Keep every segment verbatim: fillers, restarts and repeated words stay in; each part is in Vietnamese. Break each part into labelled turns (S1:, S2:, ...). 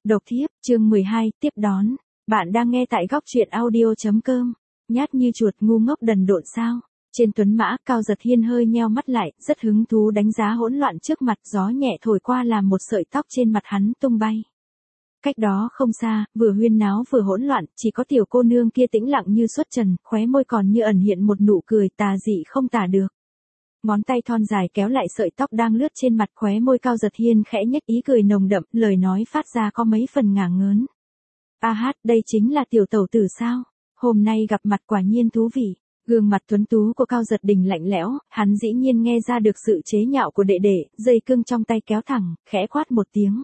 S1: Độc thiếp, chương mười hai, tiếp đón. Bạn đang nghe tại góc truyện audio chấm com. Nhát như chuột ngu ngốc đần độn sao? Trên tuấn mã, Cao Giật Hiên hơi nheo mắt lại, rất hứng thú đánh giá hỗn loạn trước mặt, gió nhẹ thổi qua làm một sợi tóc trên mặt hắn tung bay. Cách đó không xa, vừa huyên náo vừa hỗn loạn, chỉ có tiểu cô nương kia tĩnh lặng như xuất trần, khóe môi còn như ẩn hiện một nụ cười tà dị không tả được. Ngón tay thon dài kéo lại sợi tóc đang lướt trên mặt, khóe môi Cao Giật Hiên khẽ nhếch ý cười nồng đậm, lời nói phát ra có mấy phần ngả ngớn. A hát, đây chính là tiểu tẩu tử sao? Hôm nay gặp mặt quả nhiên thú vị. Gương mặt tuấn tú của Cao Giật Đình lạnh lẽo, hắn dĩ nhiên nghe ra được sự chế nhạo của đệ đệ, dây cương trong tay kéo thẳng, khẽ quát một tiếng.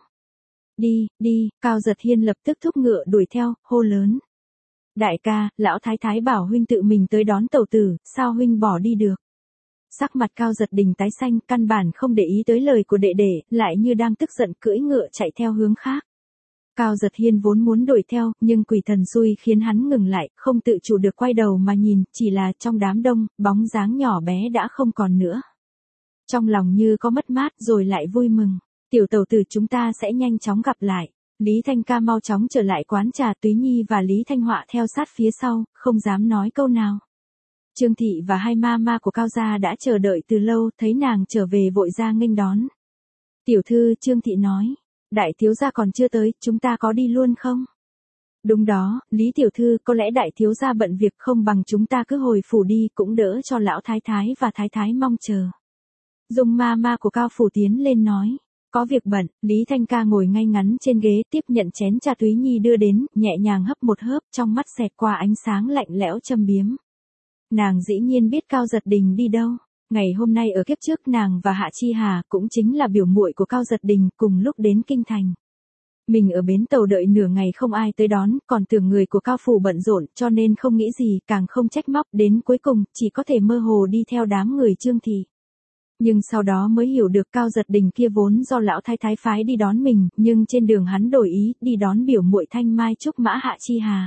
S1: Đi, đi, Cao Giật Hiên lập tức thúc ngựa đuổi theo, hô lớn. Đại ca, lão thái thái bảo huynh tự mình tới đón tẩu tử, sao huynh bỏ đi được? Sắc mặt Cao Giật Đình tái xanh, căn bản không để ý tới lời của đệ đệ, lại như đang tức giận cưỡi ngựa chạy theo hướng khác. Cao Giật Hiên vốn muốn đuổi theo, nhưng quỷ thần xui khiến hắn ngừng lại, không tự chủ được quay đầu mà nhìn, chỉ là trong đám đông, bóng dáng nhỏ bé đã không còn nữa. Trong lòng như có mất mát rồi lại vui mừng, tiểu tẩu tử chúng ta sẽ nhanh chóng gặp lại. Lý Thanh Ca mau chóng trở lại quán trà, Túy Nhi và Lý Thanh Họa theo sát phía sau, không dám nói câu nào. Trương Thị và hai ma ma của Cao gia đã chờ đợi từ lâu, thấy nàng trở về vội ra nghênh đón. Tiểu thư, Trương Thị nói, đại thiếu gia còn chưa tới, chúng ta có đi luôn không? Đúng đó, Lý tiểu thư, có lẽ đại thiếu gia bận việc, không bằng chúng ta cứ hồi phủ đi, cũng đỡ cho lão thái thái và thái thái mong chờ. Dung ma ma của Cao phủ tiến lên nói, có việc bận. Lý Thanh Ca ngồi ngay ngắn trên ghế, tiếp nhận chén trà Túy Nhi đưa đến, nhẹ nhàng hấp một hớp, trong mắt xẹt qua ánh sáng lạnh lẽo châm biếm. Nàng dĩ nhiên biết Cao Giật Đình đi đâu. Ngày hôm nay ở kiếp trước nàng và Hạ Chi Hà cũng chính là biểu muội của Cao Giật Đình, cùng lúc đến kinh thành. Mình ở bến tàu đợi nửa ngày không ai tới đón, còn tưởng người của Cao phủ bận rộn, cho nên không nghĩ gì, càng không trách móc, đến cuối cùng chỉ có thể mơ hồ đi theo đám người Trương Thị. Nhưng sau đó mới hiểu được Cao Giật Đình kia vốn do lão thái thái phái đi đón mình, nhưng trên đường hắn đổi ý, đi đón biểu muội Thanh Mai Trúc Mã Hạ Chi Hà.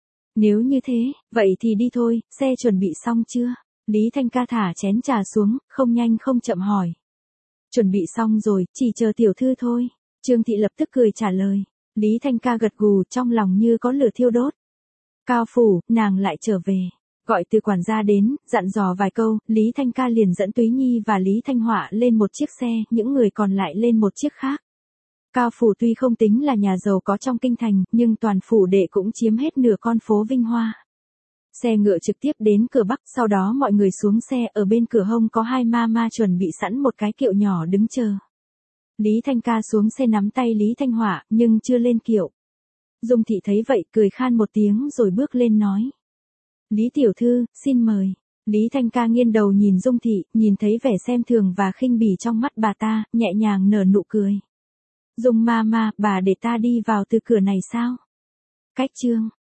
S1: Nếu như thế, vậy thì đi thôi, xe chuẩn bị xong chưa? Lý Thanh Ca thả chén trà xuống, không nhanh không chậm hỏi. Chuẩn bị xong rồi, chỉ chờ tiểu thư thôi. Trương Thị lập tức cười trả lời. Lý Thanh Ca gật gù, trong lòng như có lửa thiêu đốt. Cao phủ, nàng lại trở về. Gọi từ quản gia đến, dặn dò vài câu, Lý Thanh Ca liền dẫn Túy Nhi và Lý Thanh Họa lên một chiếc xe, những người còn lại lên một chiếc khác. Cao phủ tuy không tính là nhà giàu có trong kinh thành, nhưng toàn phủ đệ cũng chiếm hết nửa con phố Vinh Hoa. Xe ngựa trực tiếp đến cửa Bắc, sau đó mọi người xuống xe, ở bên cửa hông có hai ma ma chuẩn bị sẵn một cái kiệu nhỏ đứng chờ. Lý Thanh Ca xuống xe nắm tay Lý Thanh Họa, nhưng chưa lên kiệu. Dung Thị thấy vậy, cười khan một tiếng rồi bước lên nói. Lý tiểu thư, xin mời. Lý Thanh Ca nghiêng đầu nhìn Dung Thị, nhìn thấy vẻ xem thường và khinh bỉ trong mắt bà ta, nhẹ nhàng nở nụ cười. Dung ma ma, bà để ta đi vào từ cửa này sao? Cách chương.